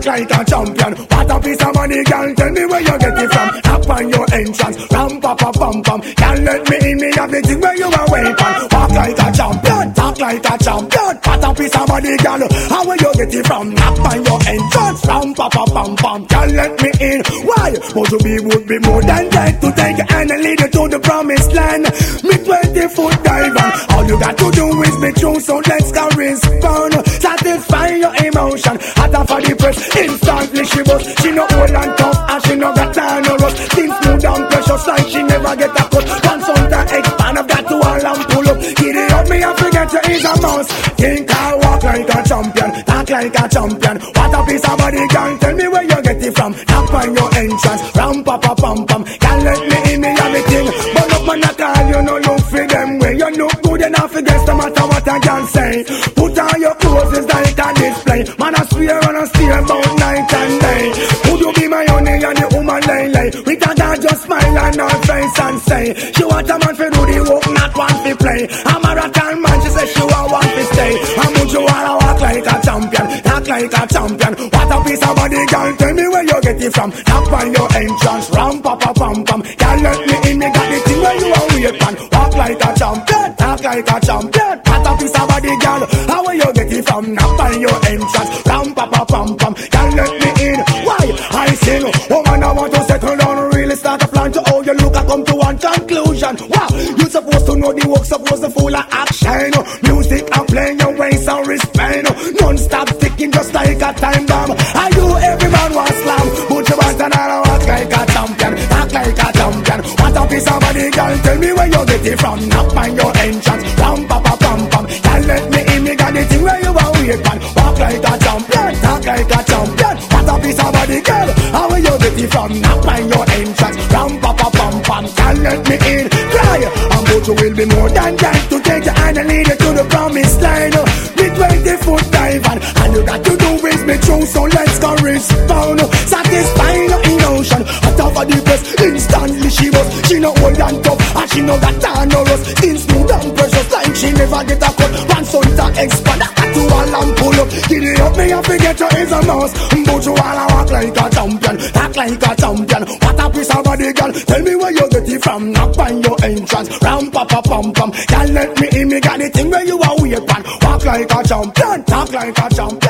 like a champion. What a piece of money, girl, tell me where you get it from. Tap on your entrance, ram pa pa pam pam. Can't let me in, me have the thing where you are waiting. Walk like a champion, talk like a champion. What a piece of money, girl, how will you get it from? Tap on your entrance, ram pa pa pam pam. Can't let me in, why? But to be would be more than that to take your hand and lead you to the promised land. Me 20-foot diver, all you got to do is be true, so let's go respond. Satisfy your emotion, hotter for the press. Instantly she bust, she no old and tough, and she no got time no rust. Things smooth and precious like she never get a cut. Consult and expand, I've got to all and pull up. Get it up, me and forget you is a mouse. Think I walk like a champion, talk like a champion. What a piece of body, girl, tell me where you get it from. Tap on your entrance, ram pa pa pam pam. Can't let me in, me have a thing. But look man, I call you, no look for them way. You look good enough against no matter what I can say. Put on your clothes, it's like a display. Man, I swear and I steer about night and day. Would you be my honey and the woman lay? With a girl just smile on her face and say she want a man for do the work, not one for play. A marathon man, she say she want to stay. And would you wanna walk like a champion, talk like a champion? What a piece of body, girl, tell me where you get it from. Tap on your entrance, ram pa pa pam pam. Can't let me in, me got the thing where you are wait on. Walk like a champion, talk like a champion. What a piece of body, girl, how will you get it from? Tap on your entrance, ram pa pa pam pam. Can't let me in, why? I sing, woman, I want to settle down, really start a plan to how you look, I come to one conclusion. Wow, you supposed to know the work, supposed to full of action. Music and playing your ways and respect. Non-stop sticking just like a time bomb. I do every man want slam, but you want another walk like a champion, act like a champion. What a piece of body, girl, tell me where you get it from. Knock on your entrance, ram pa pa pam pam. Can't let me in, me got the thing where you are wait on. Walk like a champion, talk like a champion. What a piece of body, girl, how will you get it from? Knock on your entrance, ram pa pa pam pam. Can't let me in, cry. And but you will be more than that to take your hand and lead you to the promised line. Me 20-foot diver, and you got to do is be true, so let's go respond. Satisfy your emotion, hot off of the press. Instantly she was, she no old and tough, and she no got time no rust. Things smooth and precious like she never get a cut. One son to expand, I got to all and pull up. Get it up, me and forget you is a mouse. But you wanna walk like a champion, act like a champion. What a piece of body, girl, tell me where you get it from. Knock on your entrance, ram pa pa pam pam. Can't let me in, me got the thing where you are wait on. Walk like a champion, talk like a champion.